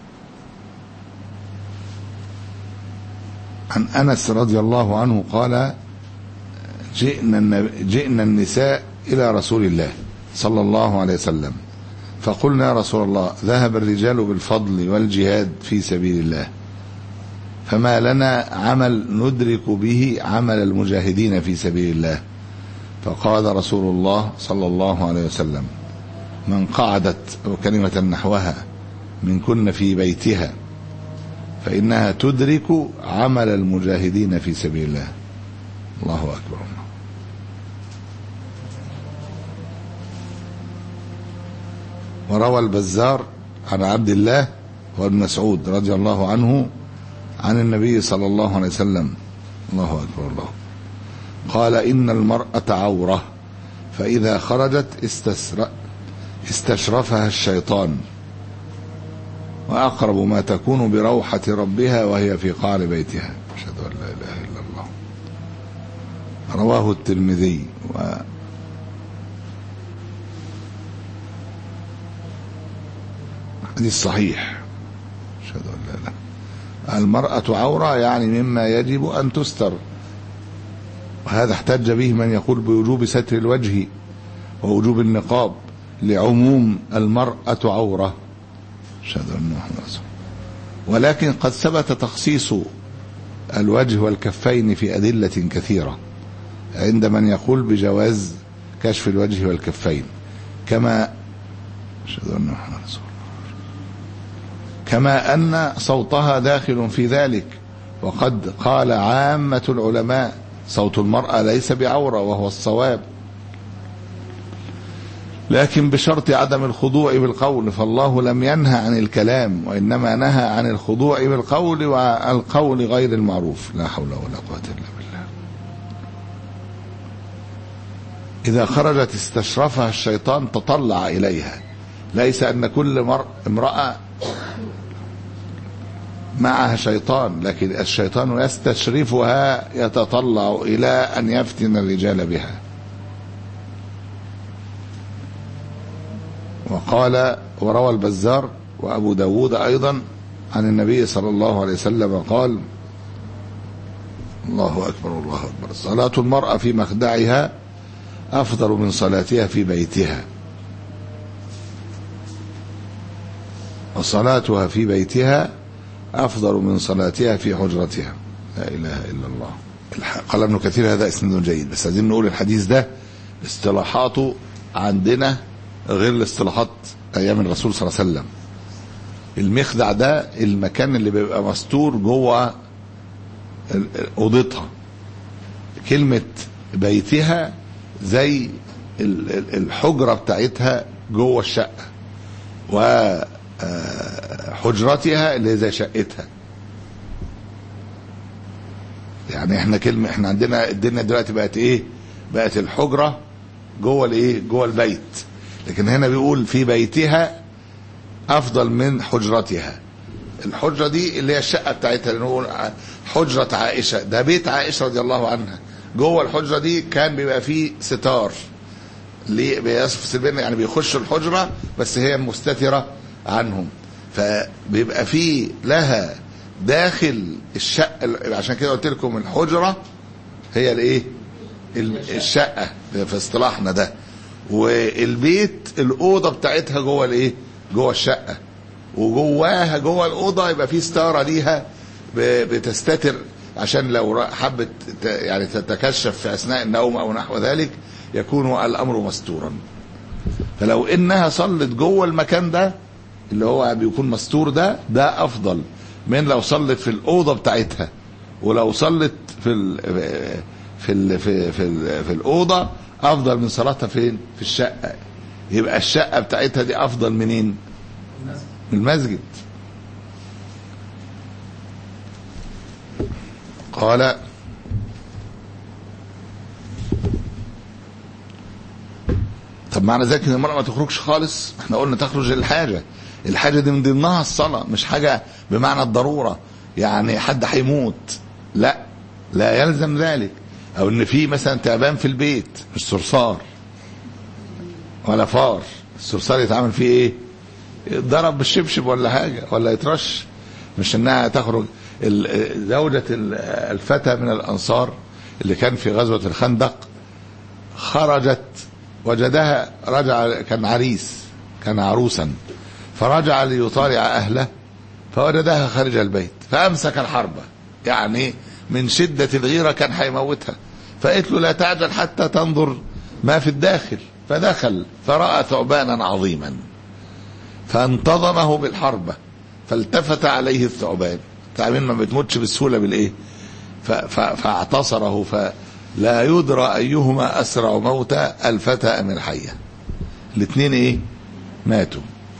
عن أنس رضي الله عنه قال: جئنا, جئنا النساء إلى رسول الله صلى الله عليه وسلم فقلنا: يا رسول الله، ذهب الرجال بالفضل والجهاد في سبيل الله، فما لنا عمل ندرك به عمل المجاهدين في سبيل الله. فقال رسول الله صلى الله عليه وسلم: من قعدت كلمة نحوها من كن في بيتها فإنها تدرك عمل المجاهدين في سبيل الله. الله أكبر. وروى البزار عن عبد الله وابن مسعود رضي الله عنه عن النبي صلى الله عليه وسلم الله أكبر الله قال إن المرأة عورة فإذا خرجت استشرفها الشيطان وأقرب ما تكون بروحة ربها وهي في قعر بيتها. أشهد أن لا إله إلا الله. رواه الترمذي. و حديث صحيح. أشهد أن لا إله. المرأة عورة يعني مما يجب أن تستر، وهذا احتج به من يقول بوجوب ستر الوجه ووجوب النقاب لعموم المرأة عورة. أشهد أن محمدا رسول الله. ولكن قد ثبت تخصيص الوجه والكفين في أدلة كثيرة عند من يقول بجواز كشف الوجه والكفين، كما أشهد أن محمدا رسول الله كما أن صوتها داخل في ذلك. وقد قال عامة العلماء صوت المرأة ليس بعورة وهو الصواب، لكن بشرط عدم الخضوع بالقول، فالله لم ينهى عن الكلام وإنما نهى عن الخضوع بالقول والقول غير المعروف. لا حول ولا قوة إلا بالله. إذا خرجت استشرفها الشيطان تطلع إليها، ليس أن كل امرأة معها شيطان، لكن الشيطان يستشرفها يتطلع إلى أن يفتن الرجال بها. وقال وروى البزار وأبو داود أيضا عن النبي صلى الله عليه وسلم قال الله أكبر الله أكبر صلاة المرأة في مخدعها أفضل من صلاتها في بيتها، وصلاتها في بيتها أفضل من صلاتها في حجرتها. لا إله إلا الله. قال ابن كثير هذا اسناد جيد، بس عايزين نقول الحديث ده اصطلاحاته عندنا غير الاصطلاحات أيام الرسول صلى الله عليه وسلم. المخدع ده المكان اللي بيبقى مستور جوه أوضتها. كلمة بيتها زي الحجرة بتاعتها جوه الشقة، وحجرتها اللي زي شقتها. يعني احنا كلمة احنا عندنا الدنيا دلوقتي بقت ايه؟ بقت الحجرة جوه الايه؟ جوه البيت. لكن هنا بيقول في بيتها افضل من حجرتها. الحجرة دي اللي هي الشقة بتاعتها، نقول حجرة عائشة، ده بيت عائشة رضي الله عنها. جوه الحجرة دي كان بيبقى فيه ستار ليه بيصف بين، يعني بيخشوا الحجرة بس هي مستترة عنهم، فبيبقى فيه لها داخل الشقة. عشان كده قلت لكم الحجرة هي الايه؟ الشقة في اصطلاحنا ده، والبيت الأوضة بتاعتها جوه الايه؟ جوه الشقة، وجواها جوه الأوضة يبقى فيه ستارة ليها بتستتر عشان لو حبت يعني تتكشف في أثناء النوم أو نحو ذلك يكون الأمر مستورا. فلو إنها صلت جوه المكان ده اللي هو بيكون مستور ده ده أفضل من لو صلت في الأوضة بتاعتها. ولو صلت في ال في ال في في, ال في الأوضة أفضل من صلاتها فين؟ في الشقة. يبقى الشقة بتاعتها دي أفضل منين؟ من المسجد. قال طب معنى ذلك ان المرأة ما تخرجش خالص؟ احنا قلنا تخرج للحاجة. الحاجة دي من ضمنها الصلاة، مش حاجة بمعنى الضرورة يعني حد هيموت، لا لا يلزم ذلك. او ان في مثلا تعبان في البيت، مش صرصار ولا فار. الصرصار يتعامل فيه ايه؟ يتضرب بالشبشب ولا حاجة ولا يترش، مش انها تخرج. زوجة الفتى من الأنصار اللي كان في غزوة الخندق خرجت وجدها، رجع كان عريس كان عروسا، فرجع ليطالع أهله فوجدها خارج البيت فأمسك الحربة، يعني من شدة الغيرة كان هيموتها. فقلت له لا تعجل حتى تنظر ما في الداخل. فدخل فرأى ثعبانا عظيما فانتظمه بالحربة فالتفت عليه الثعبان. تعبين ما بتموتش بالسهولة بالايه؟ فاعتصره فلا يدرى ايهما اسرع موتا الفتى ام الحية. الاثنين ايه؟ ماتوا.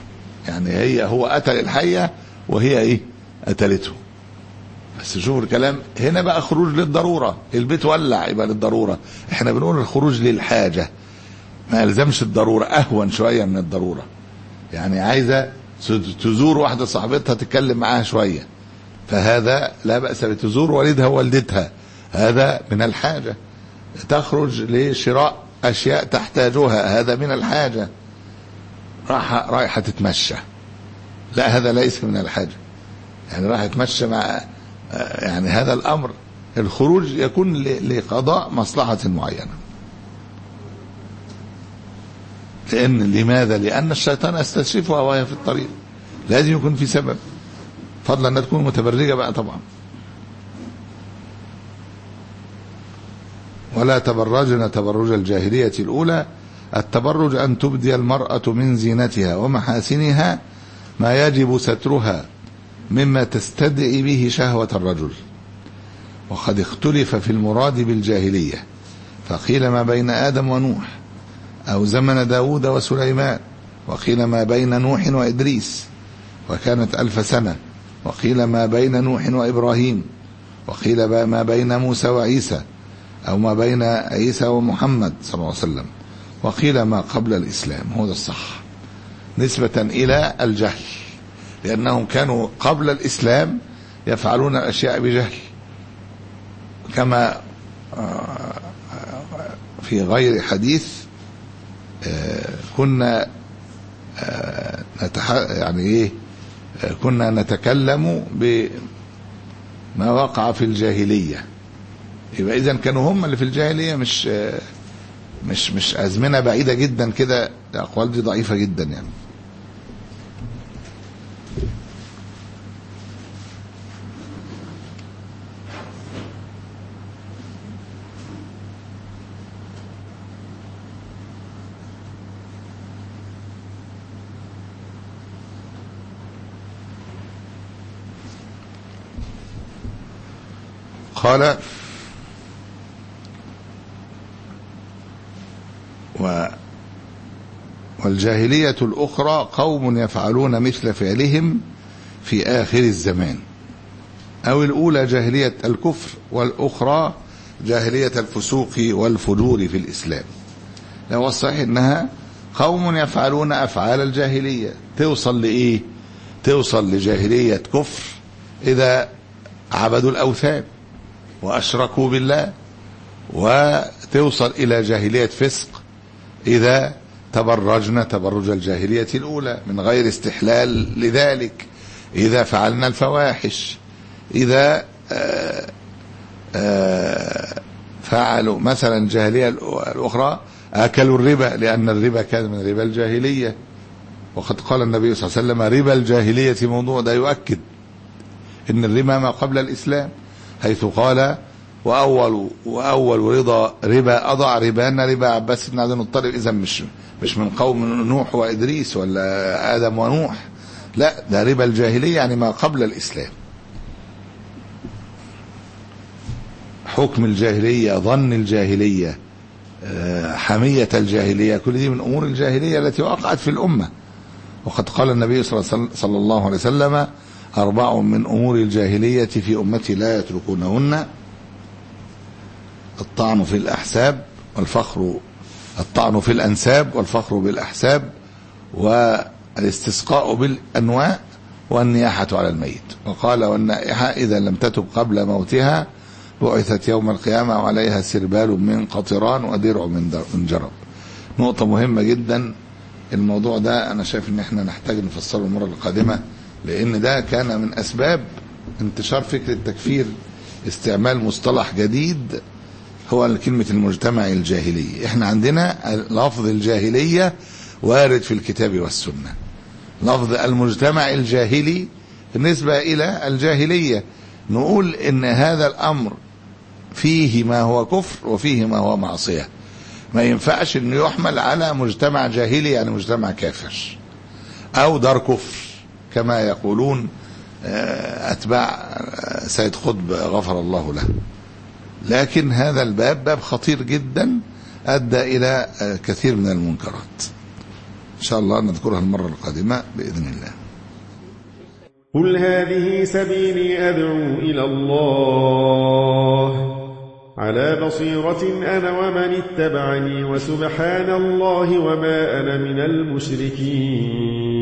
يعني هي هو قتل الحية وهي ايه قتلته. بس شوفوا الكلام هنا بقى خروج للضرورة، البيت ولع يبقى للضرورة. احنا بنقول الخروج للحاجة، ما يلزمش الضرورة، اهون شوية من الضرورة. يعني عايزة تزور واحدة صاحبتها تتكلم معاها شوية، فهذا لا بأس بتزور والدها ووالدتها، هذا من الحاجة. تخرج لشراء أشياء تحتاجها، هذا من الحاجة. راح رايحة تتمشى، لا هذا ليس من الحاجة، يعني راح تتمشى مع يعني هذا الأمر الخروج يكون لقضاء مصلحة معينة. لأن لماذا؟ لأن الشيطان يستشرفها وهي في الطريق، لازم يكون في سبب، فضلا أنها تكون متبرجة بقى طبعا. ولا تبرجن تبرج الجاهلية الأولى. التبرج أن تبدي المرأة من زينتها ومحاسنها ما يجب سترها مما تستدعي به شهوة الرجل. وقد اختلف في المراد بالجاهلية، فقيل ما بين آدم ونوح أو زمن داود وسليمان، وقيل ما بين نوح وإدريس وكانت ألف سنة، وقيل ما بين نوح وإبراهيم، وقيل ما بين موسى وعيسى أو ما بين عيسى ومحمد صلى الله عليه وسلم، وقيل ما قبل الإسلام. هو ده الصح نسبة إلى الجهل، لأنهم كانوا قبل الإسلام يفعلون الأشياء بجهل، كما في غير حديث كنا يعني إيه كنا نتكلم بما وقع في الجاهلية. يبقى إذن كانوا هم اللي في الجاهلية، مش مش مش أزمنة بعيدة جدا كده. الأقوال دي ضعيفة جدا يعني. قال و والجاهلية الأخرى قوم يفعلون مثل فعلهم في آخر الزمان. أو الأولى جاهلية الكفر، والأخرى جاهلية الفسوق والفجور في الإسلام. لو الصحيح إنها قوم يفعلون أفعال الجاهلية، توصل لإيه؟ توصل لجاهلية كفر إذا عبدوا الأوثان وأشركوا بالله، وتوصل إلى جاهلية فسق إذا تبرجنا تبرج الجاهلية الأولى من غير استحلال لذلك، إذا فعلنا الفواحش، إذا آآ آآ فعلوا مثلا الجاهلية الأخرى أكلوا الربا، لأن الربا كان من ربا الجاهلية. وقد قال النبي صلى الله عليه وسلم ربا الجاهلية موضوع، ده يؤكد إن الربا ما قبل الإسلام، حيث قال وأول وأول رضا ربا أضع ربانا ربا عباس بن عبد المطلب. إذا مش مش من قوم نوح وإدريس ولا آدم ونوح، لا ده ربا الجاهلية يعني ما قبل الإسلام. حكم الجاهلية، ظن الجاهلية، حمية الجاهلية، كل دي من أمور الجاهلية التي وقعت في الأمة. وقد قال النبي صلى الله عليه وسلم أربع من أمور الجاهلية في أمتي لا يتركونهن: الطعن في الأحساب والفخر الطعن في الأنساب والفخر بالأحساب، والاستسقاء بالأنواء، والنياحة على الميت. وقال والنائحة إذا لم تتب قبل موتها بعثت يوم القيامة وعليها سربال من قطران ودرع من جرب. نقطة مهمة جدا. الموضوع ده أنا شايف إن احنا نحتاج نفسره المرة القادمة، لأن ده كان من أسباب انتشار فكرة التكفير، استعمال مصطلح جديد هو كلمة المجتمع الجاهلي. احنا عندنا لفظ الجاهلية وارد في الكتاب والسنة، لفظ المجتمع الجاهلي بالنسبة إلى الجاهلية نقول إن هذا الأمر فيه ما هو كفر وفيه ما هو معصية، ما ينفعش إنه يحمل على مجتمع جاهلي يعني مجتمع كافر أو دار كفر كما يقولون أتباع سيد قطب غفر الله له. لكن هذا الباب باب خطير جدا أدى إلى كثير من المنكرات. إن شاء الله نذكرها المرة القادمة بإذن الله. قل هذه سبيلي أدعو إلى الله على بصيرة أنا ومن اتبعني وسبحان الله وما أنا من المشركين.